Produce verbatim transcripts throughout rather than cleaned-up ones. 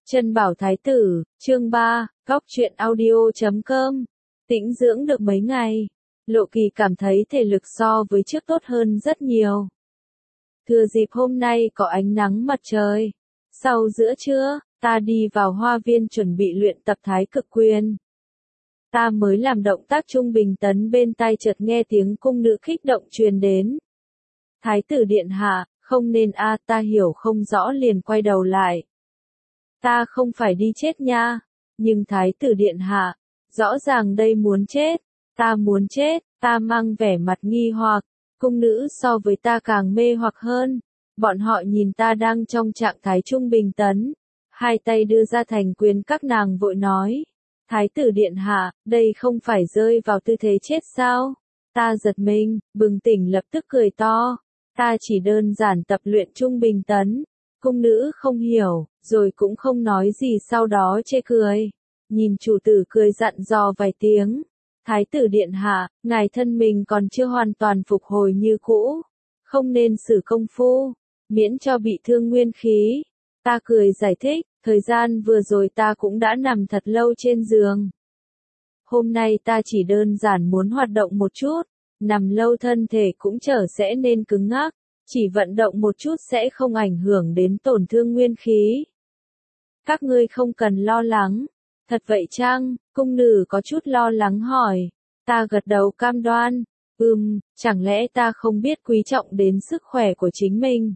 Trân Bảo Thái Tử, chương ba, góc truyện audio chấm com. Tĩnh dưỡng được mấy ngày, Lộ Kỳ cảm thấy thể lực so với trước tốt hơn rất nhiều. Thừa dịp hôm nay có ánh nắng mặt trời. Sau giữa trưa, ta đi vào hoa viên chuẩn bị luyện tập Thái Cực Quyền. Ta mới làm động tác trung bình tấn bên tai chợt nghe tiếng cung nữ kích động truyền đến. Thái tử điện hạ, không nên a à, ta hiểu không rõ liền quay đầu lại. Ta không phải đi chết nha, nhưng thái tử điện hạ, rõ ràng đây muốn chết, ta muốn chết, ta mang vẻ mặt nghi hoặc, cung nữ so với ta càng mê hoặc hơn, bọn họ nhìn ta đang trong trạng thái trung bình tấn, hai tay đưa ra thành quyền các nàng vội nói, thái tử điện hạ, đây không phải rơi vào tư thế chết sao, ta giật mình, bừng tỉnh lập tức cười to, ta chỉ đơn giản tập luyện trung bình tấn. Cung nữ không hiểu, rồi cũng không nói gì sau đó chê cười. Nhìn chủ tử cười dặn dò vài tiếng. Thái tử điện hạ, ngài thân mình còn chưa hoàn toàn phục hồi như cũ. Không nên sử công phu, miễn cho bị thương nguyên khí. Ta cười giải thích, thời gian vừa rồi ta cũng đã nằm thật lâu trên giường. Hôm nay ta chỉ đơn giản muốn hoạt động một chút, nằm lâu thân thể cũng trở sẽ nên cứng ngắc. Chỉ vận động một chút sẽ không ảnh hưởng đến tổn thương nguyên khí. Các ngươi không cần lo lắng. Thật vậy chăng? Cung nữ có chút lo lắng hỏi. Ta gật đầu cam đoan. Ừm, chẳng lẽ ta không biết quý trọng đến sức khỏe của chính mình?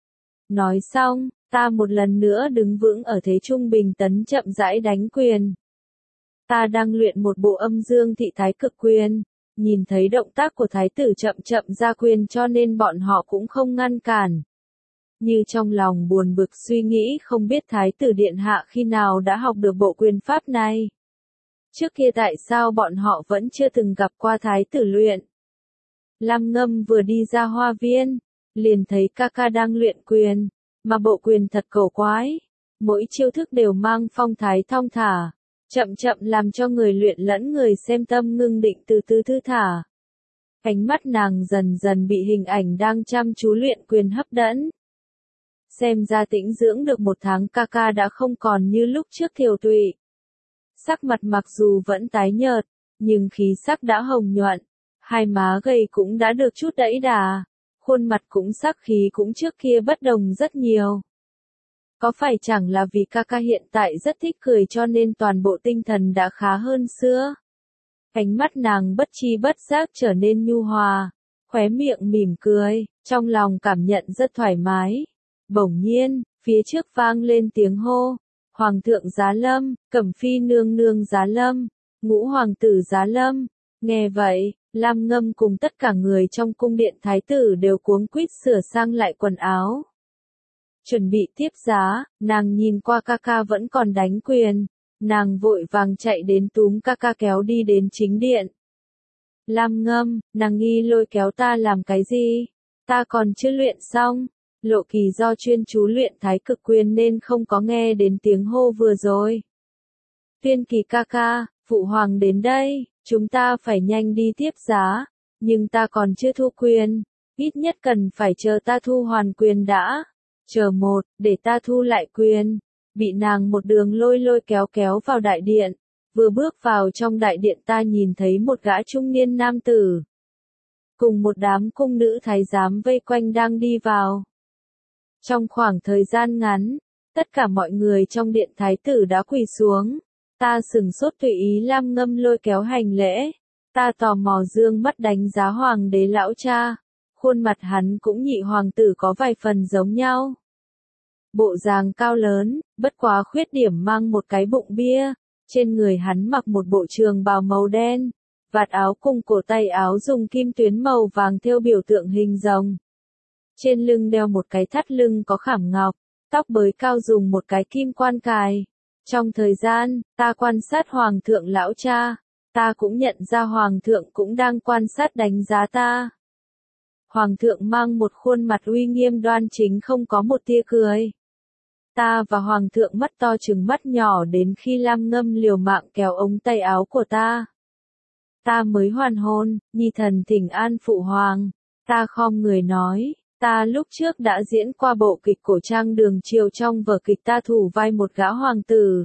Nói xong, ta một lần nữa đứng vững ở thế trung bình tấn chậm rãi đánh quyền. Ta đang luyện một bộ âm dương thị thái cực quyền. Nhìn thấy động tác của thái tử chậm chậm ra quyền cho nên bọn họ cũng không ngăn cản. Như trong lòng buồn bực suy nghĩ không biết thái tử điện hạ khi nào đã học được bộ quyền pháp này. Trước kia tại sao bọn họ vẫn chưa từng gặp qua thái tử luyện. Lam Ngâm vừa đi ra hoa viên, liền thấy ca ca đang luyện quyền, mà bộ quyền thật cổ quái. Mỗi chiêu thức đều mang phong thái thong thả. Chậm chậm làm cho người luyện lẫn người xem tâm ngưng định từ từ thư thả. Ánh mắt nàng dần dần bị hình ảnh đang chăm chú luyện quyền hấp dẫn. Xem ra tĩnh dưỡng được một tháng ca ca đã không còn như lúc trước thiểu tụy. Sắc mặt mặc dù vẫn tái nhợt, nhưng khí sắc đã hồng nhuận. Hai má gầy cũng đã được chút đẫy đà. Khuôn mặt cũng sắc khí cũng trước kia bất đồng rất nhiều. Có phải chẳng là vì ca ca hiện tại rất thích cười cho nên toàn bộ tinh thần đã khá hơn xưa? Ánh mắt nàng bất chi bất giác trở nên nhu hòa, khóe miệng mỉm cười, trong lòng cảm nhận rất thoải mái. Bỗng nhiên, phía trước vang lên tiếng hô, Hoàng thượng giá lâm, Cẩm phi nương nương giá lâm, Ngũ hoàng tử giá lâm. Nghe vậy, Lam Ngâm cùng tất cả người trong cung điện thái tử đều cuống quýt sửa sang lại quần áo. Chuẩn bị tiếp giá, nàng nhìn qua ca ca vẫn còn đánh quyền, nàng vội vàng chạy đến túm ca ca kéo đi đến chính điện. Lam Ngâm, nàng nghi lôi kéo ta làm cái gì? Ta còn chưa luyện xong. Lộ Kỳ do chuyên chú luyện thái cực quyền nên không có nghe đến tiếng hô vừa rồi. Tuyên Kỳ ca ca, phụ hoàng đến đây, chúng ta phải nhanh đi tiếp giá, nhưng ta còn chưa thu quyền, ít nhất cần phải chờ ta thu hoàn quyền đã. Chờ một, để ta thu lại quyền. Bị nàng một đường lôi lôi kéo kéo vào đại điện. Vừa bước vào trong đại điện ta nhìn thấy một gã trung niên nam tử. Cùng một đám cung nữ thái giám vây quanh đang đi vào. Trong khoảng thời gian ngắn, tất cả mọi người trong điện thái tử đã quỳ xuống. Ta sừng sốt tùy ý Lam Ngâm lôi kéo hành lễ. Ta tò mò dương mắt đánh giá hoàng đế lão cha. Khuôn mặt hắn cũng nhị hoàng tử có vài phần giống nhau. Bộ dáng cao lớn, bất quá khuyết điểm mang một cái bụng bia, trên người hắn mặc một bộ trường bào màu đen, vạt áo cùng cổ tay áo dùng kim tuyến màu vàng thêu biểu tượng hình rồng. Trên lưng đeo một cái thắt lưng có khảm ngọc, tóc bới cao dùng một cái kim quan cài. Trong thời gian, ta quan sát hoàng thượng lão cha, ta cũng nhận ra hoàng thượng cũng đang quan sát đánh giá ta. Hoàng thượng mang một khuôn mặt uy nghiêm đoan chính không có một tia cười. Ta và hoàng thượng mắt to trừng mắt nhỏ đến khi Lam Ngâm liều mạng kéo ống tay áo của ta. Ta mới hoàn hồn, nhi thần thỉnh an phụ hoàng. Ta khom người nói, Ta lúc trước đã diễn qua bộ kịch cổ trang Đường Triều, trong vở kịch ta thủ vai một gã hoàng tử.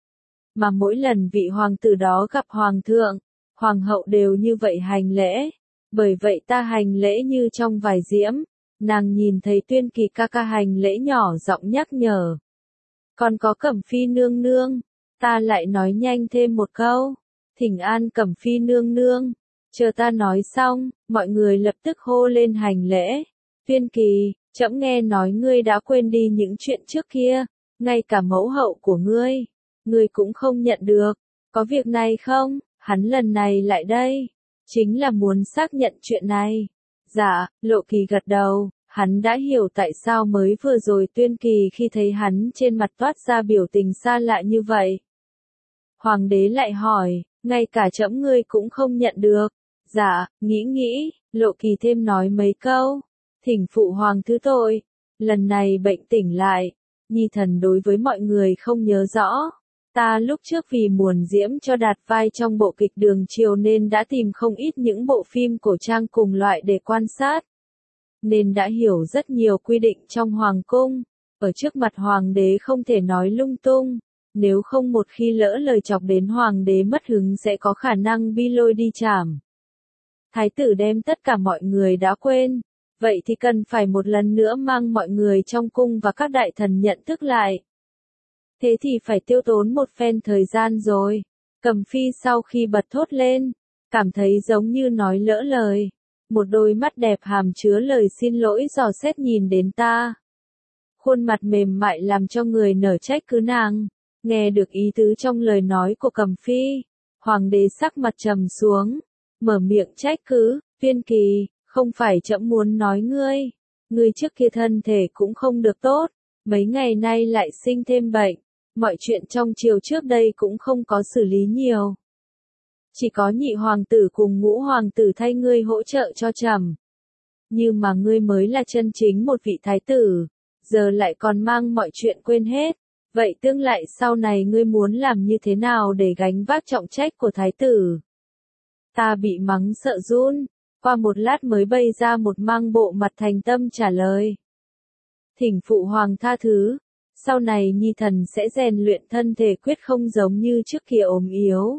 Mà mỗi lần vị hoàng tử đó gặp hoàng thượng, hoàng hậu đều như vậy hành lễ. Bởi vậy ta hành lễ như trong vài diễm. Nàng nhìn thấy Tuyên Kỳ ca ca hành lễ nhỏ giọng nhắc nhở. Còn có Cẩm Phi nương nương, ta lại nói nhanh thêm một câu. Thỉnh an Cẩm Phi nương nương. Chờ ta nói xong, mọi người lập tức hô lên hành lễ. Tuyên Kỳ, trẫm nghe nói ngươi đã quên đi những chuyện trước kia, ngay cả mẫu hậu của ngươi, ngươi cũng không nhận được. Có việc này không? Hắn lần này lại đây, chính là muốn xác nhận chuyện này. Dạ, Lộ Kỳ gật đầu, hắn đã hiểu tại sao mới vừa rồi Tuyên Kỳ khi thấy hắn trên mặt toát ra biểu tình xa lạ như vậy. Hoàng đế lại hỏi, ngay cả trẫm ngươi cũng không nhận được. Dạ, nghĩ nghĩ, Lộ Kỳ thêm nói mấy câu. Thỉnh phụ hoàng thứ tội, lần này bệnh tỉnh lại, Nhi thần đối với mọi người không nhớ rõ. Ta lúc trước vì muốn diễm cho đạt vai trong bộ kịch Đường Triều nên đã tìm không ít những bộ phim cổ trang cùng loại để quan sát. Nên đã hiểu rất nhiều quy định trong hoàng cung, ở trước mặt hoàng đế không thể nói lung tung, nếu không một khi lỡ lời chọc đến hoàng đế mất hứng sẽ có khả năng bi lôi đi trảm. Thái tử đem tất cả mọi người đã quên. Vậy thì cần phải một lần nữa mang mọi người trong cung và các đại thần nhận thức lại. Thế thì phải tiêu tốn một phen thời gian rồi. Cẩm Phi sau khi bật thốt lên, cảm thấy giống như nói lỡ lời. Một đôi mắt đẹp hàm chứa lời xin lỗi dò xét nhìn đến ta. Khuôn mặt mềm mại làm cho người nở trách cứ nàng. Nghe được ý tứ trong lời nói của Cẩm Phi, hoàng đế sắc mặt trầm xuống, mở miệng trách cứ, Tuyên Kỳ. Không phải trẫm muốn nói ngươi, ngươi trước kia thân thể cũng không được tốt, mấy ngày nay lại sinh thêm bệnh, mọi chuyện trong triều trước đây cũng không có xử lý nhiều. Chỉ có nhị hoàng tử cùng ngũ hoàng tử thay ngươi hỗ trợ cho trẫm. Nhưng mà ngươi mới là chân chính một vị thái tử, giờ lại còn mang mọi chuyện quên hết, vậy tương lại sau này ngươi muốn làm như thế nào để gánh vác trọng trách của thái tử? Ta bị mắng sợ run. Qua một lát mới bay ra một mang bộ mặt thành tâm trả lời. Thỉnh phụ hoàng tha thứ, sau này Nhi thần sẽ rèn luyện thân thể quyết không giống như trước kia ốm yếu.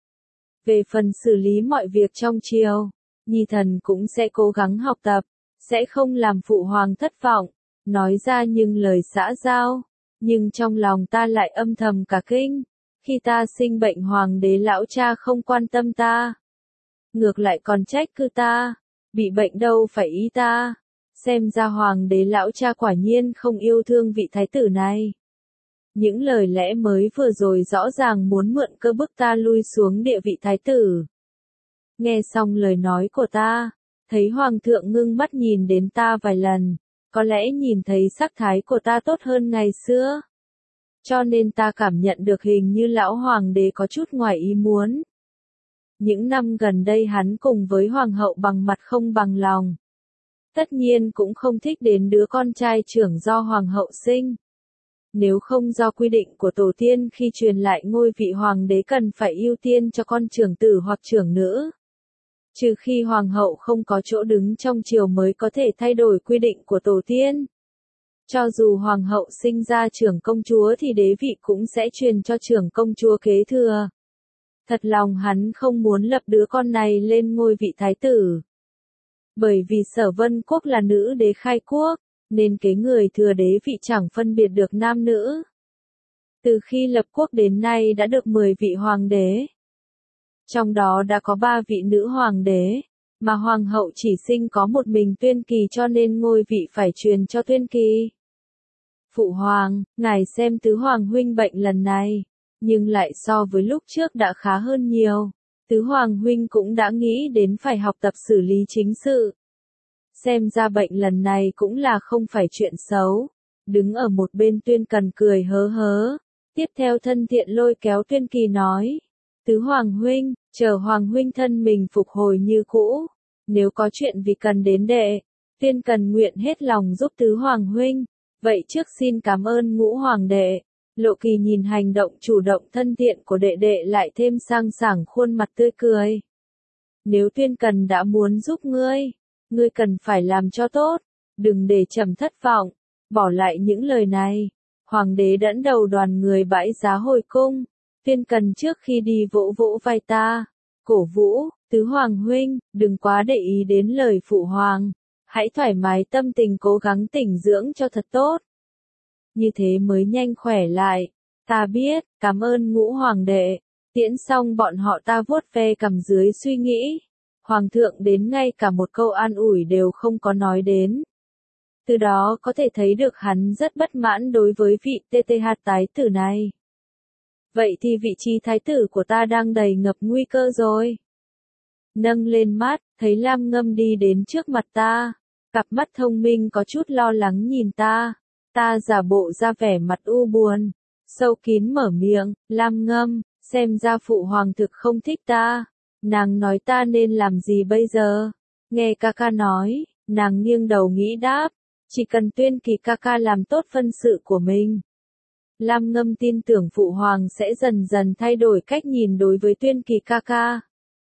Về phần xử lý mọi việc trong triều, Nhi thần cũng sẽ cố gắng học tập, sẽ không làm phụ hoàng thất vọng, nói ra những lời xã giao, nhưng trong lòng ta lại âm thầm cả kinh, khi ta sinh bệnh hoàng đế lão cha không quan tâm ta. Ngược lại còn trách cứ ta, bị bệnh đâu phải ý ta, xem ra hoàng đế lão cha quả nhiên không yêu thương vị thái tử này. Những lời lẽ mới vừa rồi rõ ràng muốn mượn cơ bức ta lui xuống địa vị thái tử. Nghe xong lời nói của ta, thấy hoàng thượng ngưng mắt nhìn đến ta vài lần, có lẽ nhìn thấy sắc thái của ta tốt hơn ngày xưa. Cho nên ta cảm nhận được hình như lão hoàng đế có chút ngoài ý muốn. Những năm gần đây hắn cùng với hoàng hậu bằng mặt không bằng lòng. Tất nhiên cũng không thích đến đứa con trai trưởng do hoàng hậu sinh. Nếu không do quy định của tổ tiên khi truyền lại ngôi vị hoàng đế cần phải ưu tiên cho con trưởng tử hoặc trưởng nữ. Trừ khi hoàng hậu không có chỗ đứng trong triều mới có thể thay đổi quy định của tổ tiên. Cho dù hoàng hậu sinh ra trưởng công chúa thì đế vị cũng sẽ truyền cho trưởng công chúa kế thừa. Thật lòng hắn không muốn lập đứa con này lên ngôi vị thái tử. Bởi vì Sở Vân Quốc là nữ đế khai quốc, nên kế người thừa đế vị chẳng phân biệt được nam nữ. Từ khi lập quốc đến nay đã được mười vị hoàng đế. Trong đó đã có ba vị nữ hoàng đế, mà hoàng hậu chỉ sinh có một mình Tuyên Kỳ cho nên ngôi vị phải truyền cho Tuyên Kỳ. Phụ hoàng, ngài xem tứ hoàng huynh bệnh lần này, nhưng lại so với lúc trước đã khá hơn nhiều. Tứ hoàng huynh cũng đã nghĩ đến phải học tập xử lý chính sự. Xem ra bệnh lần này cũng là không phải chuyện xấu. Đứng ở một bên Tuyên Cần cười hớ hớ. Tiếp theo thân thiện lôi kéo Tuyên Kỳ nói. Tứ hoàng huynh, chờ hoàng huynh thân mình phục hồi như cũ. Nếu có chuyện vì cần đến đệ, Tuyên Cần nguyện hết lòng giúp tứ hoàng huynh. Vậy trước xin cảm ơn ngũ hoàng đệ. Lộ Kỳ nhìn hành động chủ động thân thiện của đệ đệ lại thêm sang sảng khuôn mặt tươi cười. Nếu Tuyên Cần đã muốn giúp ngươi, ngươi cần phải làm cho tốt. đừng để trẫm thất vọng. Bỏ lại những lời này, hoàng đế dẫn đầu đoàn người bãi giá hồi cung. Viên Cần trước khi đi vỗ vỗ vai ta, cổ vũ, tứ hoàng huynh, đừng quá để ý đến lời phụ hoàng. Hãy thoải mái tâm tình cố gắng tĩnh dưỡng cho thật tốt. Như thế mới nhanh khỏe lại. Ta biết, cảm ơn ngũ hoàng đệ. Tiễn xong bọn họ ta vuốt ve cằm dưới suy nghĩ. Hoàng thượng đến ngay cả một câu an ủi đều không có nói đến. Từ đó có thể thấy được hắn rất bất mãn đối với vị tê tê hát tái tử này. Vậy thì vị trí thái tử của ta đang đầy ngập nguy cơ rồi. Nâng lên mắt, thấy Lam Ngâm đi đến trước mặt ta. Cặp mắt thông minh có chút lo lắng nhìn ta. Ta giả bộ ra vẻ mặt u buồn. Sâu kín mở miệng, Lam Ngâm, xem ra phụ hoàng thực không thích ta. Nàng nói ta nên làm gì bây giờ? Nghe ca ca nói, nàng nghiêng đầu nghĩ đáp. Chỉ cần Tuyên Kỳ ca ca làm tốt phân sự của mình. Lam Ngâm tin tưởng phụ hoàng sẽ dần dần thay đổi cách nhìn đối với Tuyên Kỳ ca ca.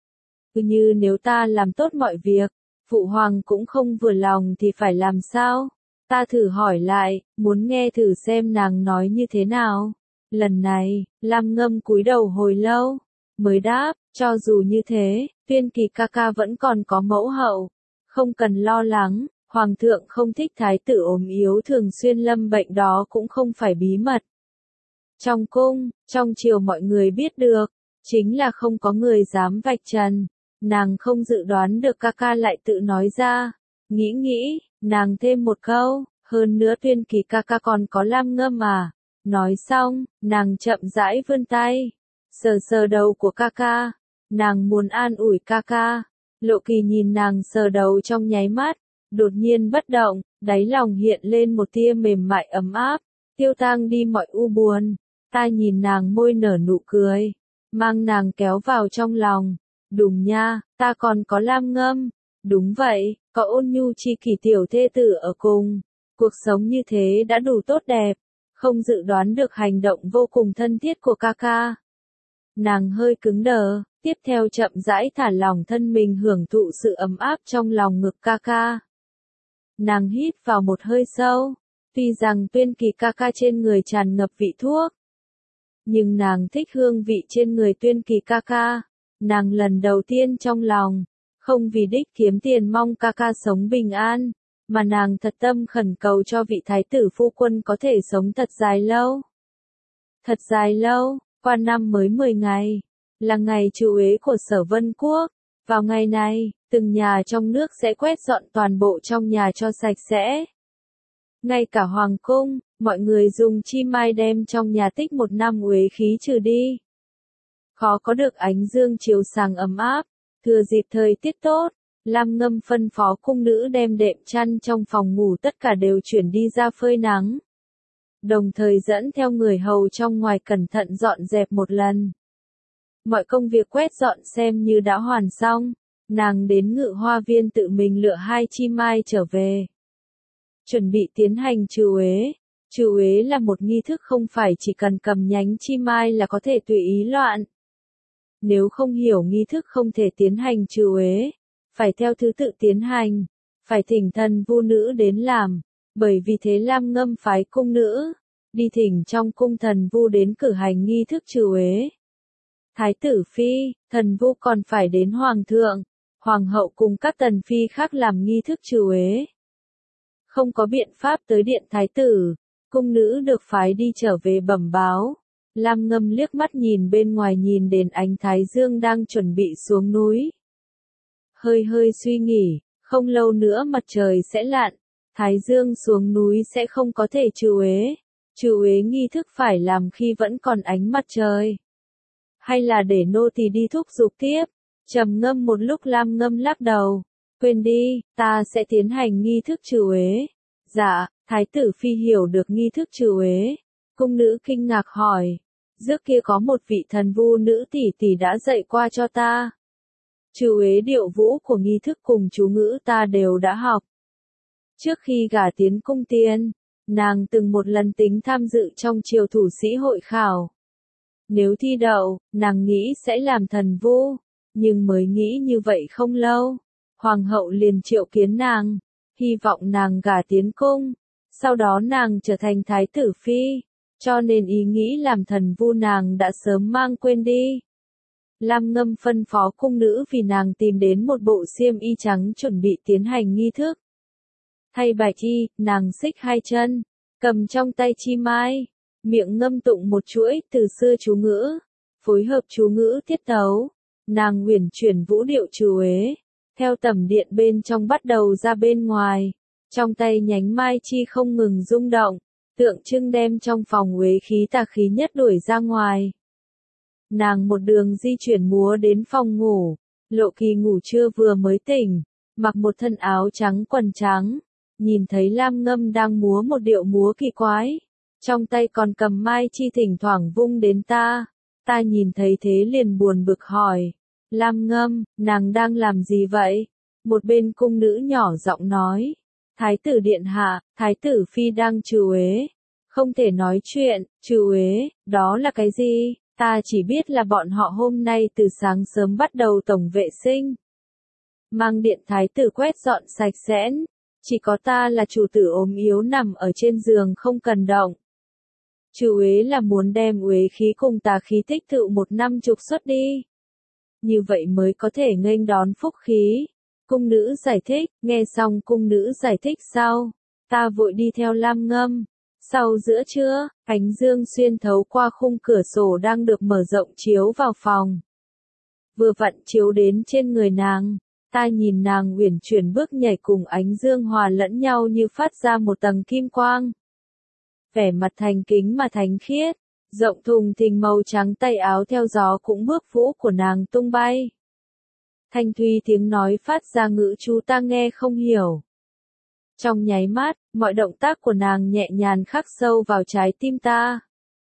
Cứ như nếu ta làm tốt mọi việc, phụ hoàng cũng không vừa lòng thì phải làm sao? Ta thử hỏi lại, muốn nghe thử xem nàng nói như thế nào. Lần này, Lam Ngâm cúi đầu hồi lâu, mới đáp, cho dù như thế, Tuyên Kỳ ca ca vẫn còn có mẫu hậu. Không cần lo lắng, hoàng thượng không thích thái tử ốm yếu thường xuyên lâm bệnh đó cũng không phải bí mật. Trong cung, trong triều mọi người biết được, chính là không có người dám vạch trần. Nàng không dự đoán được ca ca lại tự nói ra. Nghĩ nghĩ, nàng thêm một câu, hơn nữa Tuyên Kỳ ca ca còn có Lam Ngâm à. Nói xong, nàng chậm rãi vươn tay, sờ sờ đầu của ca ca. Nàng muốn an ủi ca ca. Lộ Kỳ nhìn nàng sờ đầu trong nháy mắt, đột nhiên bất động, đáy lòng hiện lên một tia mềm mại ấm áp, tiêu tang đi mọi u buồn. Ta nhìn nàng môi nở nụ cười, mang nàng kéo vào trong lòng. Đúng nha, ta còn có Lam Ngâm. Đúng vậy, có Ôn Nhu chi kỷ tiểu thê tử ở cùng. Cuộc sống như thế đã đủ tốt đẹp. Không dự đoán được hành động vô cùng thân thiết của ca ca. Nàng hơi cứng đờ, tiếp theo chậm rãi thả lỏng thân mình hưởng thụ sự ấm áp trong lòng ngực ca ca. Nàng hít vào một hơi sâu, tuy rằng Tuyên Kỳ ca ca trên người tràn ngập vị thuốc, nhưng nàng thích hương vị trên người Tuyên Kỳ ca ca. Nàng lần đầu tiên trong lòng, không vì đích kiếm tiền mong ca ca sống bình an, mà nàng thật tâm khẩn cầu cho vị thái tử phu quân có thể sống thật dài lâu. Thật dài lâu, qua năm mới mười ngày, là ngày trừ uế của Sở Vân Quốc. Vào ngày này, từng nhà trong nước sẽ quét dọn toàn bộ trong nhà cho sạch sẽ. Ngay cả hoàng cung, mọi người dùng chi mai đem trong nhà tích một năm uế khí trừ đi. Khó có được ánh dương chiếu sáng ấm áp, thừa dịp thời tiết tốt, Lam Ngâm phân phó cung nữ đem đệm chăn trong phòng ngủ tất cả đều chuyển đi ra phơi nắng. Đồng thời dẫn theo người hầu trong ngoài cẩn thận dọn dẹp một lần. Mọi công việc quét dọn xem như đã hoàn xong, nàng đến Ngự Hoa Viên tự mình lựa hai chi mai trở về. Chuẩn bị tiến hành trừ uế. Trừ uế là một nghi thức không phải chỉ cần cầm nhánh chi mai là có thể tùy ý loạn. Nếu không hiểu nghi thức không thể tiến hành trừ uế, phải theo thứ tự tiến hành, phải thỉnh thần vu nữ đến làm, bởi vì thế Lam Ngâm phái cung nữ, đi thỉnh trong cung thần vu đến cử hành nghi thức trừ uế. Thái tử phi, thần vu còn phải đến hoàng thượng, hoàng hậu cùng các tần phi khác làm nghi thức trừ uế. Không có biện pháp tới điện thái tử, cung nữ được phái đi trở về bẩm báo. Lam Ngâm liếc mắt nhìn bên ngoài nhìn đến ánh thái dương đang chuẩn bị xuống núi. Hơi hơi suy nghĩ, không lâu nữa mặt trời sẽ lặn, thái dương xuống núi sẽ không có thể trừ uế. Trừ uế nghi thức phải làm khi vẫn còn ánh mặt trời. Hay là để nô tỳ đi thúc giục tiếp? Trầm ngâm một lúc Lam Ngâm lắc đầu. Quên đi, ta sẽ tiến hành nghi thức trừ uế. Dạ, thái tử phi hiểu được nghi thức trừ uế. Cung nữ kinh ngạc hỏi. Trước kia có một vị thần vu nữ tỷ tỷ đã dạy qua cho ta. Trừ uế điệu vũ của nghi thức cùng chú ngữ ta đều đã học. Trước khi gả tiến cung tiên, nàng từng một lần tính tham dự trong triều thủ sĩ hội khảo. Nếu thi đậu, nàng nghĩ sẽ làm thần vu, nhưng mới nghĩ như vậy không lâu, hoàng hậu liền triệu kiến nàng, hy vọng nàng gả tiến cung, sau đó nàng trở thành thái tử phi, cho nên ý nghĩ làm thần vu nàng đã sớm mang quên đi. Lam Ngâm phân phó cung nữ vì nàng tìm đến một bộ xiêm y trắng chuẩn bị tiến hành nghi thức. Thay bạch y, nàng xích hai chân, cầm trong tay chi mai, miệng ngâm tụng một chuỗi từ xưa chú ngữ, phối hợp chú ngữ tiết tấu, nàng uyển chuyển vũ điệu trừ uế, theo tầm điện bên trong bắt đầu ra bên ngoài, trong tay nhánh mai chi không ngừng rung động, tượng trưng đem trong phòng uế khí tà khí nhất đuổi ra ngoài. Nàng một đường di chuyển múa đến phòng ngủ, Lộ Kỳ ngủ trưa vừa mới tỉnh, mặc một thân áo trắng quần trắng, nhìn thấy Lam Ngâm đang múa một điệu múa kỳ quái, trong tay còn cầm mai chi thỉnh thoảng vung đến ta, ta nhìn thấy thế liền buồn bực hỏi, Lam Ngâm, nàng đang làm gì vậy? Một bên cung nữ nhỏ giọng nói, Thái tử điện hạ, Thái tử phi đang trừ uế, không thể nói chuyện, trừ uế, đó là cái gì? Ta chỉ biết là bọn họ hôm nay từ sáng sớm bắt đầu tổng vệ sinh. Mang điện thái tử quét dọn sạch sẽ, chỉ có ta là chủ tử ốm yếu nằm ở trên giường không cần động. Trừ uế là muốn đem uế khí cùng tà khí tích tụ một năm trục xuất đi. Như vậy mới có thể nghênh đón phúc khí. Cung nữ giải thích, nghe xong cung nữ giải thích sau, ta vội đi theo Lam Ngâm. Sau giữa trưa, ánh dương xuyên thấu qua khung cửa sổ đang được mở rộng chiếu vào phòng. Vừa vặn chiếu đến trên người nàng, ta nhìn nàng uyển chuyển bước nhảy cùng ánh dương hòa lẫn nhau như phát ra một tầng kim quang. Vẻ mặt thành kính mà thánh khiết, rộng thùng thình màu trắng tay áo theo gió cũng bước vũ của nàng tung bay. Thanh thuy tiếng nói phát ra ngữ chú ta nghe không hiểu. Trong nháy mắt, mọi động tác của nàng nhẹ nhàng khắc sâu vào trái tim ta.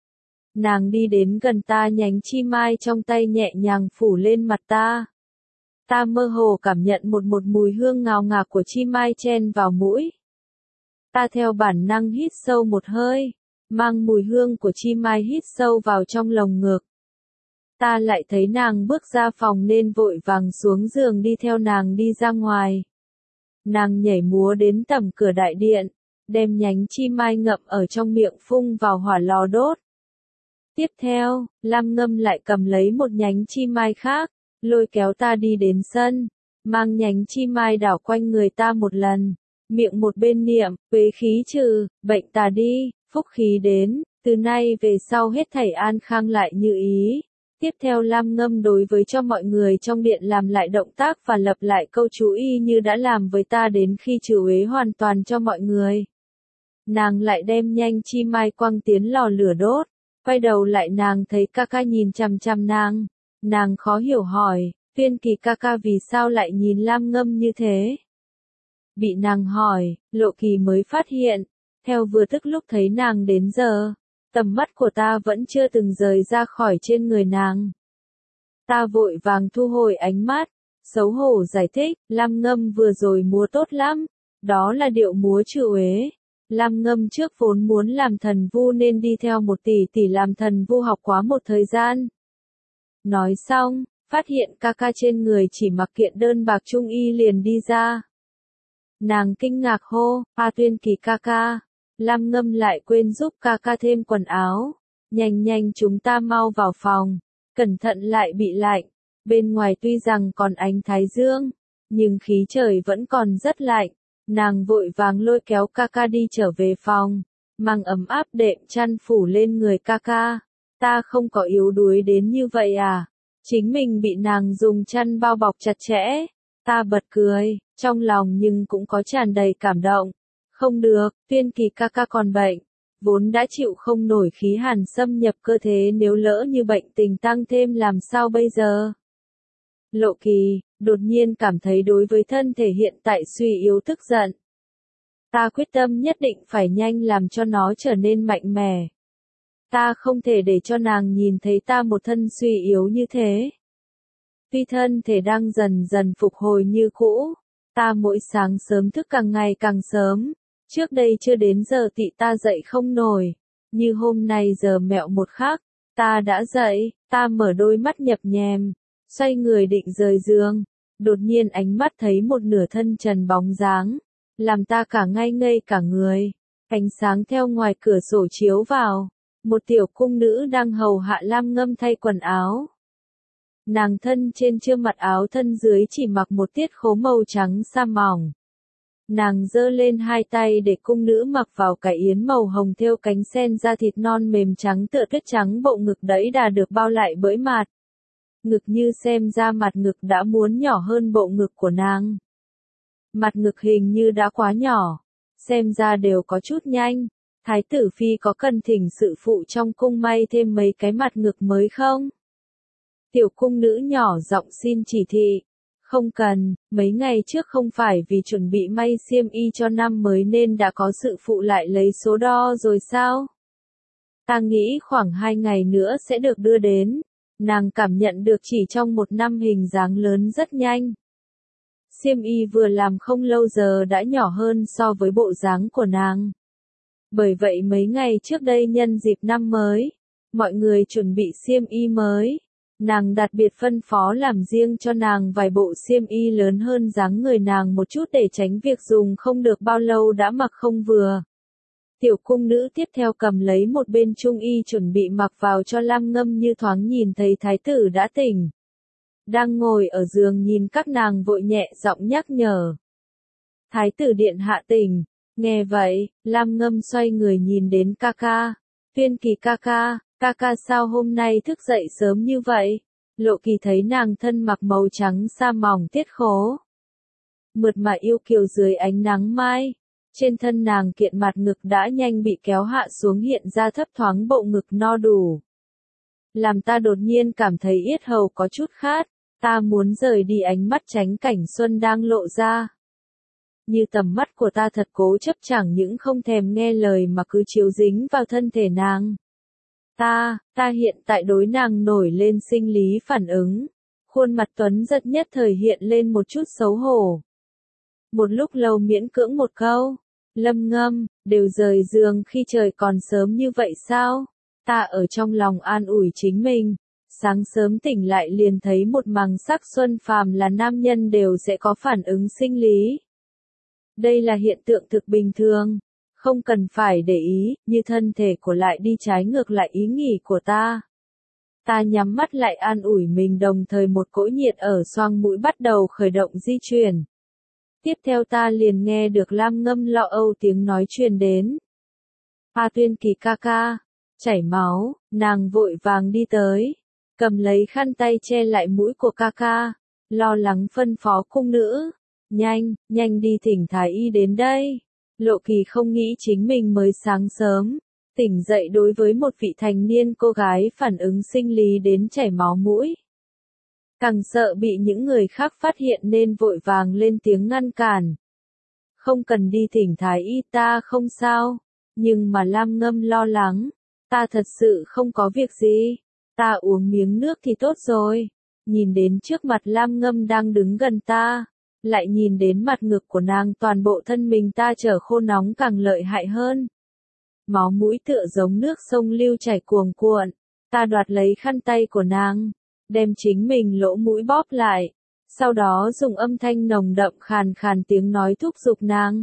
Nàng đi đến gần ta nhánh chi mai trong tay nhẹ nhàng phủ lên mặt ta. Ta mơ hồ cảm nhận một một mùi hương ngào ngạt của chi mai chen vào mũi. Ta theo bản năng hít sâu một hơi, mang mùi hương của chi mai hít sâu vào trong lồng ngực. Ta lại thấy nàng bước ra phòng nên vội vàng xuống giường đi theo nàng đi ra ngoài. Nàng nhảy múa đến tầm cửa đại điện, đem nhánh chi mai ngậm ở trong miệng phun vào hỏa lò đốt. Tiếp theo, Lam Ngâm lại cầm lấy một nhánh chi mai khác, lôi kéo ta đi đến sân, mang nhánh chi mai đảo quanh người ta một lần, miệng một bên niệm, uế khí trừ, bệnh tà đi, phúc khí đến, từ nay về sau hết thảy an khang lại như ý. Tiếp theo Lam Ngâm đối với cho mọi người trong điện làm lại động tác và lặp lại câu chú y như đã làm với ta đến khi trừ uế hoàn toàn cho mọi người. Nàng lại đem nhanh chi mai quăng tiến lò lửa đốt, quay đầu lại nàng thấy ca ca nhìn chằm chằm nàng, nàng khó hiểu hỏi, Tuyên Kỳ ca ca vì sao lại nhìn Lam Ngâm như thế? Bị nàng hỏi, Lộ Kỳ mới phát hiện, theo vừa tức lúc thấy nàng đến giờ, tầm mắt của ta vẫn chưa từng rời ra khỏi trên người nàng. Ta vội vàng thu hồi ánh mắt, xấu hổ giải thích, Lam Ngâm vừa rồi múa tốt lắm, đó là điệu múa trừ uế. Lam Ngâm trước vốn muốn làm thần vu nên đi theo một tỷ tỷ làm thần vu học quá một thời gian. Nói xong, phát hiện ca ca trên người chỉ mặc kiện đơn bạc trung y liền đi ra. Nàng kinh ngạc hô, A Tuyên Kỳ ca ca. Lam Ngâm lại quên giúp ca ca thêm quần áo. Nhanh nhanh chúng ta mau vào phòng. Cẩn thận lại bị lạnh. Bên ngoài tuy rằng còn ánh thái dương, nhưng khí trời vẫn còn rất lạnh. Nàng vội vàng lôi kéo ca ca đi trở về phòng. Mang ấm áp đệm chăn phủ lên người ca ca. Ta không có yếu đuối đến như vậy à? Chính mình bị nàng dùng chăn bao bọc chặt chẽ. Ta bật cười, trong lòng nhưng cũng có tràn đầy cảm động. Không được, Tuyên Kỳ ca ca còn bệnh, vốn đã chịu không nổi khí hàn xâm nhập cơ thể, nếu lỡ như bệnh tình tăng thêm làm sao bây giờ? Lộ Kỳ, đột nhiên cảm thấy đối với thân thể hiện tại suy yếu tức giận. Ta quyết tâm nhất định phải nhanh làm cho nó trở nên mạnh mẽ. Ta không thể để cho nàng nhìn thấy ta một thân suy yếu như thế. Tuy thân thể đang dần dần phục hồi như cũ, ta mỗi sáng sớm thức càng ngày càng sớm. Trước đây chưa đến giờ tị ta dậy không nổi, như hôm nay giờ mẹo một khắc, ta đã dậy, ta mở đôi mắt nhập nhèm, xoay người định rời giường, đột nhiên ánh mắt thấy một nửa thân trần bóng dáng, làm ta cả ngay ngây cả người. Ánh sáng theo ngoài cửa sổ chiếu vào, một tiểu cung nữ đang hầu hạ Lam Ngâm thay quần áo. Nàng thân trên chưa mặc áo, thân dưới chỉ mặc một tiết khố màu trắng sa mỏng. Nàng giơ lên hai tay để cung nữ mặc vào cái yến màu hồng thêu cánh sen, da thịt non mềm trắng tựa tuyết trắng, bộ ngực đẫy đà được bao lại bởi mạt. Ngực như xem ra mặt ngực đã muốn nhỏ hơn bộ ngực của nàng. Mặt ngực hình như đã quá nhỏ, xem ra đều có chút nhanh. Thái tử phi có cần thỉnh sự phụ trong cung may thêm mấy cái mặt ngực mới không? Tiểu cung nữ nhỏ giọng xin chỉ thị. Không cần, mấy ngày trước không phải vì chuẩn bị may xiêm y cho năm mới nên đã có sự phụ lại lấy số đo rồi sao? Ta nghĩ khoảng hai ngày nữa sẽ được đưa đến. Nàng cảm nhận được chỉ trong một năm hình dáng lớn rất nhanh. Xiêm y vừa làm không lâu giờ đã nhỏ hơn so với bộ dáng của nàng. Bởi vậy mấy ngày trước đây nhân dịp năm mới, mọi người chuẩn bị xiêm y mới. Nàng đặc biệt phân phó làm riêng cho nàng vài bộ xiêm y lớn hơn dáng người nàng một chút để tránh việc dùng không được bao lâu đã mặc không vừa. Tiểu cung nữ tiếp theo cầm lấy một bên trung y chuẩn bị mặc vào cho Lam Ngâm, như thoáng nhìn thấy thái tử đã tỉnh. Đang ngồi ở giường nhìn các nàng vội nhẹ giọng nhắc nhở. Thái tử điện hạ tỉnh. Nghe vậy, Lam Ngâm xoay người nhìn đến ca ca. Tuyên Kỳ ca ca, ca ca sao hôm nay thức dậy sớm như vậy? Lộ Kỳ thấy nàng thân mặc màu trắng sa mỏng tiết khố, mượt mà yêu kiều dưới ánh nắng mai. Trên thân nàng kiện mặt ngực đã nhanh bị kéo hạ xuống, hiện ra thấp thoáng bộ ngực no đủ. Làm ta đột nhiên cảm thấy yết hầu có chút khát, ta muốn rời đi ánh mắt tránh cảnh xuân đang lộ ra. Như tầm mắt của ta thật cố chấp, chẳng những không thèm nghe lời mà cứ chiếu dính vào thân thể nàng. Ta, ta hiện tại đối nàng nổi lên sinh lý phản ứng. Khuôn mặt Tuấn Giật nhất thời hiện lên một chút xấu hổ. Một lúc lâu miễn cưỡng một câu. Lâm Ngâm, đều rời giường khi trời còn sớm như vậy sao? Ta ở trong lòng an ủi chính mình. Sáng sớm tỉnh lại liền thấy một màng sắc xuân, phàm là nam nhân đều sẽ có phản ứng sinh lý. Đây là hiện tượng thực bình thường. Không cần phải để ý, như thân thể của lại đi trái ngược lại ý nghĩ của ta. Ta nhắm mắt lại an ủi mình, đồng thời một cỗ nhiệt ở xoang mũi bắt đầu khởi động di chuyển. Tiếp theo ta liền nghe được Lam Ngâm lo âu tiếng nói truyền đến. A Tuyên Kỳ ca ca, chảy máu. Nàng vội vàng đi tới, cầm lấy khăn tay che lại mũi của ca ca, lo lắng phân phó cung nữ. Nhanh, nhanh đi thỉnh thái y đến đây. Lộ Kỳ không nghĩ chính mình mới sáng sớm tỉnh dậy đối với một vị thành niên cô gái phản ứng sinh lý đến chảy máu mũi. Càng sợ bị những người khác phát hiện nên vội vàng lên tiếng ngăn cản. Không cần đi thỉnh thái y, ta không sao. Nhưng mà Lam Ngâm lo lắng. Ta thật sự không có việc gì. Ta uống miếng nước thì tốt rồi. Nhìn đến trước mặt Lam Ngâm đang đứng gần ta, lại nhìn đến mặt ngực của nàng, toàn bộ thân mình ta trở khô nóng càng lợi hại hơn. Máu mũi tựa giống nước sông lưu chảy cuồn cuộn. Ta đoạt lấy khăn tay của nàng, đem chính mình lỗ mũi bóp lại, sau đó dùng âm thanh nồng đậm khàn khàn tiếng nói thúc giục nàng.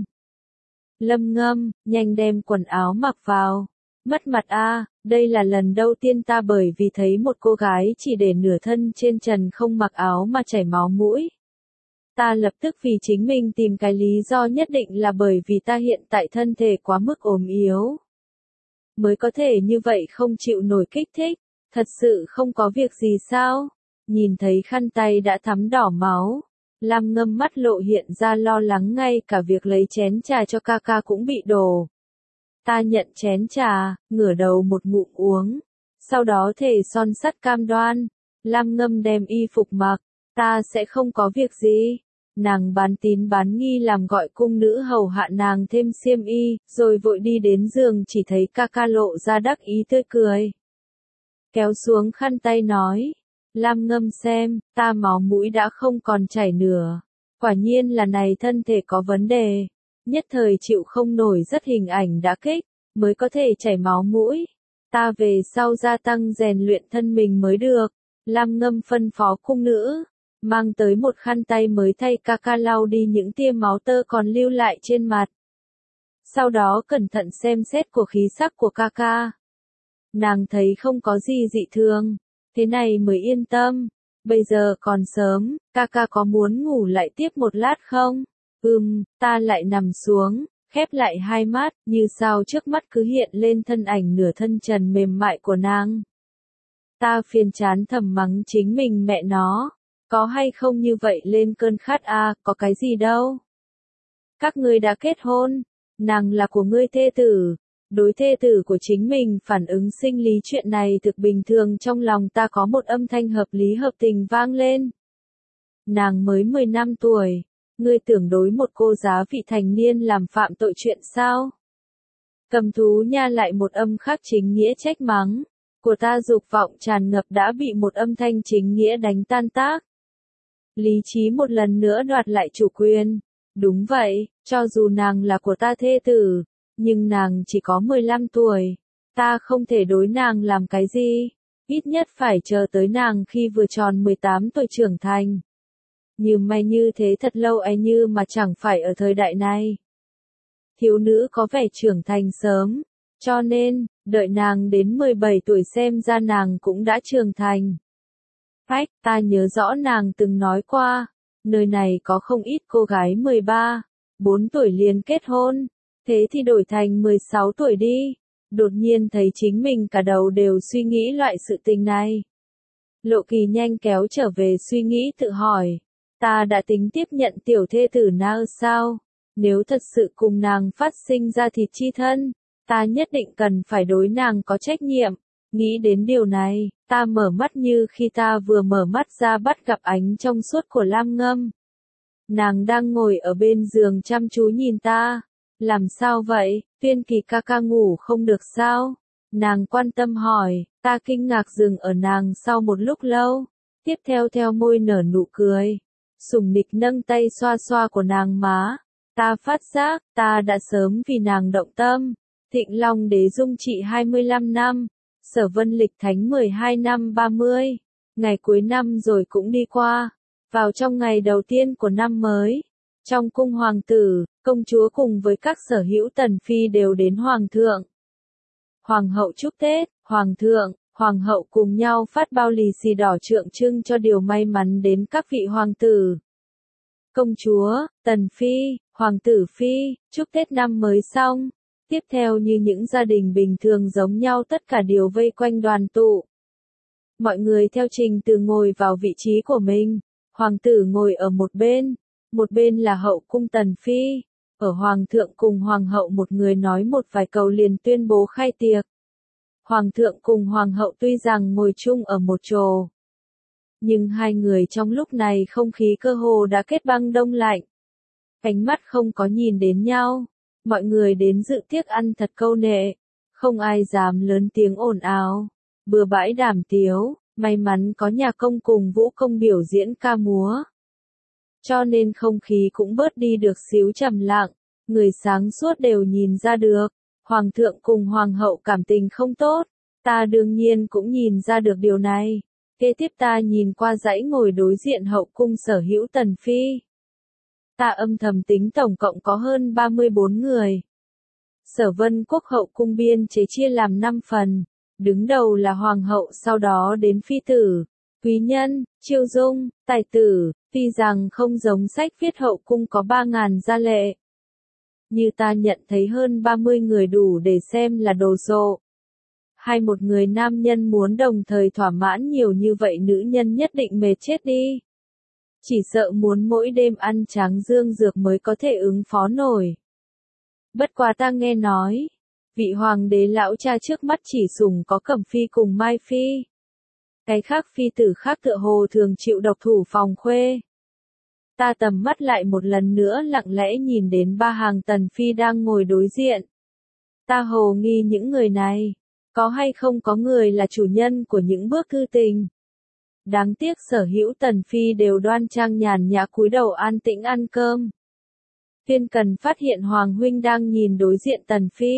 Lâm Ngâm, nhanh đem quần áo mặc vào. Mất mặt a, đây là lần đầu tiên ta bởi vì thấy một cô gái chỉ để nửa thân trên trần không mặc áo mà chảy máu mũi. Ta lập tức vì chính mình tìm cái lý do nhất định là bởi vì ta hiện tại thân thể quá mức ốm yếu, mới có thể như vậy không chịu nổi kích thích. Thật sự không có việc gì sao? Nhìn thấy khăn tay đã thắm đỏ máu, Lam Ngâm mắt lộ hiện ra lo lắng, ngay cả việc lấy chén trà cho ca ca cũng bị đổ. Ta nhận chén trà, ngửa đầu một ngụm uống, sau đó thề son sắt cam đoan. Lam Ngâm đem y phục mặc, ta sẽ không có việc gì. Nàng bán tín bán nghi làm gọi cung nữ hầu hạ nàng thêm xiêm y, rồi vội đi đến giường, chỉ thấy ca ca lộ ra đắc ý tươi cười. Kéo xuống khăn tay nói, Lam Ngâm xem, ta máu mũi đã không còn chảy nữa. Quả nhiên là này thân thể có vấn đề. Nhất thời chịu không nổi, rất hình ảnh đã kích, mới có thể chảy máu mũi. Ta về sau gia tăng rèn luyện thân mình mới được. Lam Ngâm phân phó cung nữ, mang tới một khăn tay mới thay ca ca lau đi những tia máu tơ còn lưu lại trên mặt. Sau đó cẩn thận xem xét của khí sắc của ca ca. Nàng thấy không có gì dị thường, thế này mới yên tâm. Bây giờ còn sớm, ca ca có muốn ngủ lại tiếp một lát không? Ừm, ta lại nằm xuống, khép lại hai mắt, như sao trước mắt cứ hiện lên thân ảnh nửa thân trần mềm mại của nàng. Ta phiền chán thầm mắng chính mình mẹ nó, có hay không như vậy lên cơn khát à, có cái gì đâu. Các ngươi đã kết hôn, nàng là của ngươi thê tử. Đối thê tử của chính mình phản ứng sinh lý chuyện này thực bình thường, trong lòng ta có một âm thanh hợp lý hợp tình vang lên. Nàng mới mười lăm tuổi, ngươi tưởng đối một cô giá vị thành niên làm phạm tội chuyện sao? Cầm thú nha, lại một âm khắc chính nghĩa trách mắng, của ta dục vọng tràn ngập đã bị một âm thanh chính nghĩa đánh tan tác. Lý trí một lần nữa đoạt lại chủ quyền. Đúng vậy, cho dù nàng là của ta thê tử, nhưng nàng chỉ có mười lăm tuổi, ta không thể đối nàng làm cái gì, ít nhất phải chờ tới nàng khi vừa tròn mười tám tuổi trưởng thành. Như may như thế thật lâu ấy, như mà chẳng phải ở thời đại này. Thiếu nữ có vẻ trưởng thành sớm, cho nên, đợi nàng đến mười bảy tuổi xem ra nàng cũng đã trưởng thành. Phách, ta nhớ rõ nàng từng nói qua, nơi này có không ít cô gái mười ba, bốn tuổi liền kết hôn. Thế thì đổi thành mười sáu tuổi đi. Đột nhiên thấy chính mình cả đầu đều suy nghĩ loại sự tình này. Lộ Kỳ nhanh kéo trở về suy nghĩ, tự hỏi. Ta đã tính tiếp nhận tiểu thê tử nào sao? Nếu thật sự cùng nàng phát sinh ra thịt chi thân, ta nhất định cần phải đối nàng có trách nhiệm. Nghĩ đến điều này, ta mở mắt như khi ta vừa mở mắt ra bắt gặp ánh trong suốt của Lam Ngâm. Nàng đang ngồi ở bên giường chăm chú nhìn ta. Làm sao vậy, Tuyên Kỳ ca ca ngủ không được sao? Nàng quan tâm hỏi, ta kinh ngạc dừng ở nàng sau một lúc lâu. Tiếp theo theo môi nở nụ cười. Sùng nịch nâng tay xoa xoa của nàng má. Ta phát giác, ta đã sớm vì nàng động tâm. Thịnh Long Đế dung trị hai mươi lăm năm. Sở Vân Lịch Thánh mười hai năm ba mươi. Ngày cuối năm rồi cũng đi qua. Vào trong ngày đầu tiên của năm mới. Trong cung hoàng tử, công chúa cùng với các sở hữu tần phi đều đến hoàng thượng. Hoàng hậu chúc Tết, hoàng thượng, hoàng hậu cùng nhau phát bao lì xì đỏ tượng trưng cho điều may mắn đến các vị hoàng tử. Công chúa, tần phi, hoàng tử phi, chúc Tết năm mới xong. Tiếp theo như những gia đình bình thường giống nhau, tất cả đều vây quanh đoàn tụ. Mọi người theo trình tự ngồi vào vị trí của mình. Hoàng tử ngồi ở một bên. Một bên là hậu cung tần phi, ở hoàng thượng cùng hoàng hậu một người nói một vài câu liền tuyên bố khai tiệc. Hoàng thượng cùng hoàng hậu tuy rằng ngồi chung ở một chỗ, nhưng hai người trong lúc này không khí cơ hồ đã kết băng đông lạnh. Ánh mắt không có nhìn đến nhau, mọi người đến dự tiệc ăn thật câu nệ, không ai dám lớn tiếng ồn ào, bừa bãi đàm tiếu, may mắn có nhà công cùng vũ công biểu diễn ca múa. Cho nên không khí cũng bớt đi được xíu trầm lặng, người sáng suốt đều nhìn ra được, hoàng thượng cùng hoàng hậu cảm tình không tốt, ta đương nhiên cũng nhìn ra được điều này. Kế tiếp ta nhìn qua dãy ngồi đối diện hậu cung sở hữu tần phi. Ta âm thầm tính tổng cộng có hơn ba mươi bốn người. Sở Vân Quốc hậu cung biên chế chia làm năm phần, đứng đầu là hoàng hậu, sau đó đến phi tử, quý nhân, chiêu dung, tài tử. Tuy rằng không giống sách viết hậu cung có ba ngàn gia lệ. Như ta nhận thấy hơn ba mươi người đủ để xem là đồ sộ. Hay một người nam nhân muốn đồng thời thỏa mãn nhiều như vậy nữ nhân nhất định mệt chết đi. Chỉ sợ muốn mỗi đêm ăn tráng dương dược mới có thể ứng phó nổi. Bất quá ta nghe nói, vị hoàng đế lão cha trước mắt chỉ sủng có Cẩm Phi cùng Mai Phi. Cái khác phi tử khác tựa hồ thường chịu độc thủ phòng khuê. Ta tầm mắt lại một lần nữa lặng lẽ nhìn đến ba hàng tần phi đang ngồi đối diện. Ta hồ nghi những người này, có hay không có người là chủ nhân của những bức thư tình. Đáng tiếc sở hữu tần phi đều đoan trang nhàn nhã cúi đầu an tĩnh ăn cơm. Phiên Cần phát hiện Hoàng huynh đang nhìn đối diện tần phi.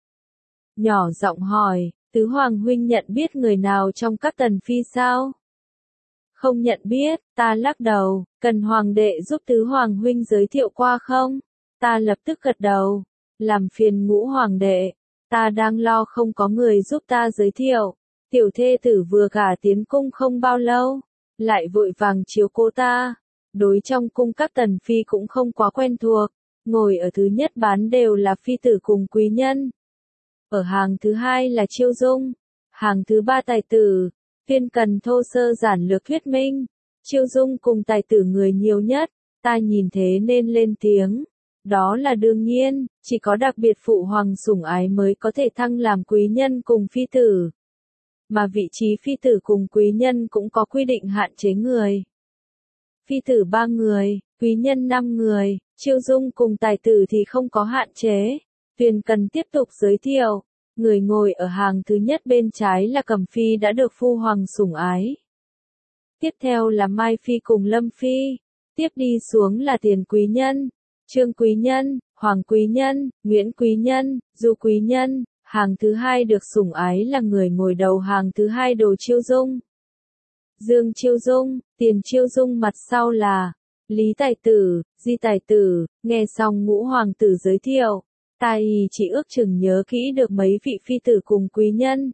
Nhỏ giọng hỏi, tứ Hoàng huynh nhận biết người nào trong các tần phi sao? Không nhận biết, ta lắc đầu, cần hoàng đệ giúp tứ hoàng huynh giới thiệu qua không? Ta lập tức gật đầu, làm phiền Ngũ hoàng đệ, ta đang lo không có người giúp ta giới thiệu. Tiểu thê tử vừa gả tiến cung không bao lâu, lại vội vàng chiếu cố ta. Đối trong cung các tần phi cũng không quá quen thuộc, ngồi ở thứ nhất bán đều là phi tử cùng quý nhân. Ở hàng thứ hai là Chiêu Dung, hàng thứ ba tài tử. Phiên cần thô sơ giản lược thuyết minh, Chiêu Dung cùng tài tử người nhiều nhất, ta nhìn thế nên lên tiếng. Đó là đương nhiên, chỉ có đặc biệt phụ hoàng sủng ái mới có thể thăng làm quý nhân cùng phi tử. Mà vị trí phi tử cùng quý nhân cũng có quy định hạn chế người. Phi tử ba người, quý nhân năm người, Chiêu Dung cùng tài tử thì không có hạn chế. Phiên cần tiếp tục giới thiệu. Người ngồi ở hàng thứ nhất bên trái là Cẩm Phi đã được phu hoàng sủng ái. Tiếp theo là Mai Phi cùng Lâm Phi. Tiếp đi xuống là Tiền quý nhân, Trương quý nhân, Hoàng quý nhân, Nguyễn quý nhân, Du quý nhân. Hàng thứ hai được sủng ái là người ngồi đầu hàng thứ hai Đồ Chiêu Dung, Dương Chiêu Dung, Tiền Chiêu Dung, mặt sau là Lý tài tử, Di tài tử. Nghe xong Ngũ hoàng tử giới thiệu, ta chỉ ước chừng nhớ kỹ được mấy vị phi tử cùng quý nhân.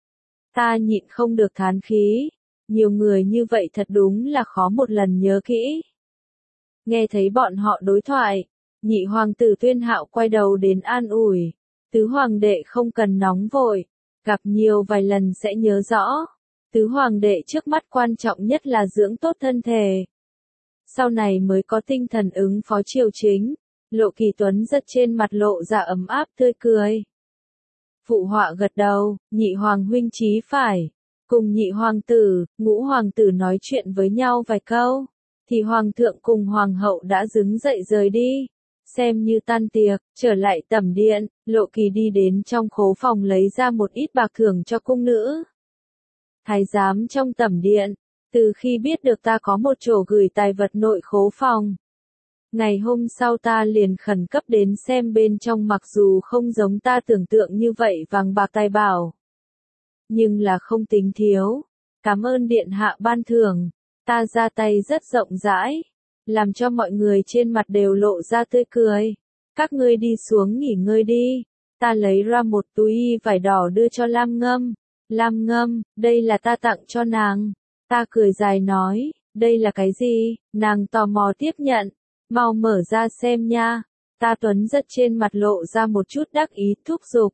Ta nhịn không được thán khí, nhiều người như vậy thật đúng là khó một lần nhớ kỹ. Nghe thấy bọn họ đối thoại, nhị hoàng tử Tuyên Hạo quay đầu đến an ủi, tứ hoàng đệ không cần nóng vội, gặp nhiều vài lần sẽ nhớ rõ. Tứ hoàng đệ trước mắt quan trọng nhất là dưỡng tốt thân thể, sau này mới có tinh thần ứng phó triều chính. Lộ Kỳ Tuấn rất trên mặt lộ ra ấm áp tươi cười. Phụ họa gật đầu, nhị hoàng huynh chí phải. Cùng nhị hoàng tử, Ngũ hoàng tử nói chuyện với nhau vài câu, thì hoàng thượng cùng hoàng hậu đã đứng dậy rời đi. Xem như tan tiệc, trở lại tẩm điện, Lộ Kỳ đi đến trong khố phòng lấy ra một ít bạc thưởng cho cung nữ. Thái giám trong tẩm điện, từ khi biết được ta có một chỗ gửi tài vật nội khố phòng, ngày hôm sau ta liền khẩn cấp đến xem bên trong, mặc dù không giống ta tưởng tượng như vậy vàng bạc tài bảo, nhưng là không tính thiếu. Cảm ơn điện hạ ban thưởng, ta ra tay rất rộng rãi, làm cho mọi người trên mặt đều lộ ra tươi cười. Các ngươi đi xuống nghỉ ngơi đi. Ta lấy ra một túi vải đỏ đưa cho Lam Ngâm. Lam Ngâm, đây là ta tặng cho nàng. Ta cười dài nói, đây là cái gì? Nàng tò mò tiếp nhận. Mau mở ra xem nha. Ta Tuấn rất trên mặt lộ ra một chút đắc ý thúc giục.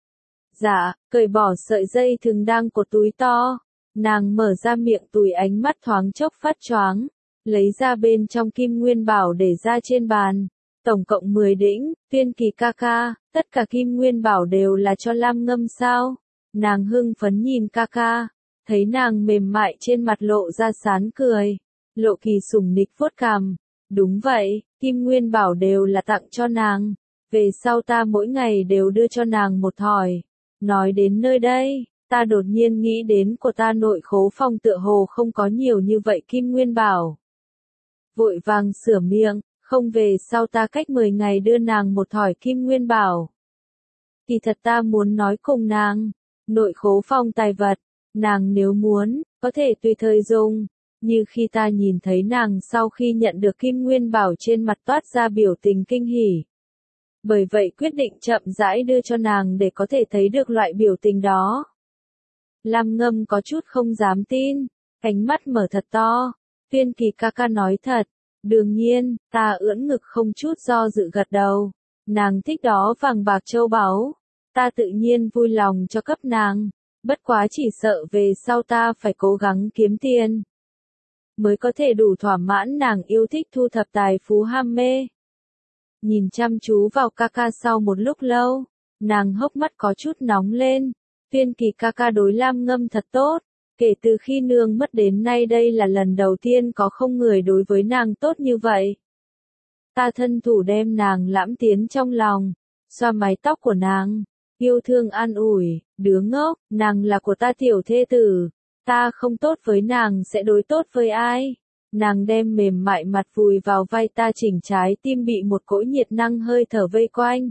Dạ, cởi bỏ sợi dây thừng đang cột túi to. Nàng mở ra miệng túi, ánh mắt thoáng chốc phát choáng. Lấy ra bên trong kim nguyên bảo để ra trên bàn. Tổng cộng mười đĩnh, Tuyên Kỳ ca ca, tất cả kim nguyên bảo đều là cho Lam Ngâm sao? Nàng hưng phấn nhìn ca ca, thấy nàng mềm mại trên mặt lộ ra sán cười. Lộ Kỳ sủng nịch vuốt cằm. Đúng vậy, kim nguyên bảo đều là tặng cho nàng. Về sau ta mỗi ngày đều đưa cho nàng một thỏi. Nói đến nơi đây, ta đột nhiên nghĩ đến của ta nội khố phòng tựa hồ không có nhiều như vậy kim nguyên bảo. Vội vàng sửa miệng, không, về sau ta cách mười ngày đưa nàng một thỏi kim nguyên bảo. Kỳ thật ta muốn nói cùng nàng, nội khố phòng tài vật, nàng nếu muốn, có thể tùy thời dùng. Như khi ta nhìn thấy nàng sau khi nhận được kim nguyên bảo trên mặt toát ra biểu tình kinh hỉ. Bởi vậy quyết định chậm rãi đưa cho nàng để có thể thấy được loại biểu tình đó. Lam Ngâm có chút không dám tin, cánh mắt mở thật to. Tuyên Kỳ ca ca nói thật. Đương nhiên, ta ưỡn ngực không chút do dự gật đầu. Nàng thích đó vàng bạc châu báu. Ta tự nhiên vui lòng cho cấp nàng. Bất quá chỉ sợ về sau ta phải cố gắng kiếm tiền, mới có thể đủ thỏa mãn nàng yêu thích thu thập tài phú ham mê. Nhìn chăm chú vào ca ca sau một lúc lâu, nàng hốc mắt có chút nóng lên. Tuyên Kỳ ca ca đối Lam Ngâm thật tốt. Kể từ khi nương mất đến nay đây là lần đầu tiên có không người đối với nàng tốt như vậy. Ta thân thủ đem nàng lãm tiến trong lòng, xoa mái tóc của nàng, yêu thương an ủi, đứa ngốc, nàng là của ta tiểu thê tử. Ta không tốt với nàng sẽ đối tốt với ai? Nàng đem mềm mại mặt vùi vào vai ta, chỉnh trái tim bị một cỗ nhiệt năng hơi thở vây quanh.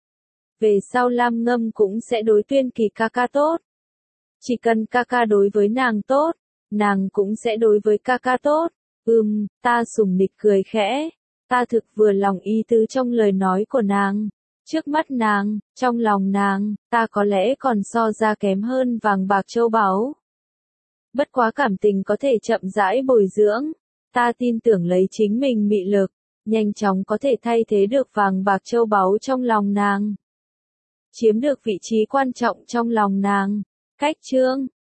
Về sau Lam Ngâm cũng sẽ đối Tuyên Kỳ ca ca tốt. Chỉ cần ca ca đối với nàng tốt, nàng cũng sẽ đối với ca ca tốt. Ừm, ta sùng nịch cười khẽ. Ta thực vừa lòng ý tứ trong lời nói của nàng. Trước mắt nàng, trong lòng nàng, ta có lẽ còn so ra kém hơn vàng bạc châu báu. Bất quá cảm tình có thể chậm rãi bồi dưỡng. Ta tin tưởng lấy chính mình mị lực, nhanh chóng có thể thay thế được vàng bạc châu báu trong lòng nàng. Chiếm được vị trí quan trọng trong lòng nàng. Cách chương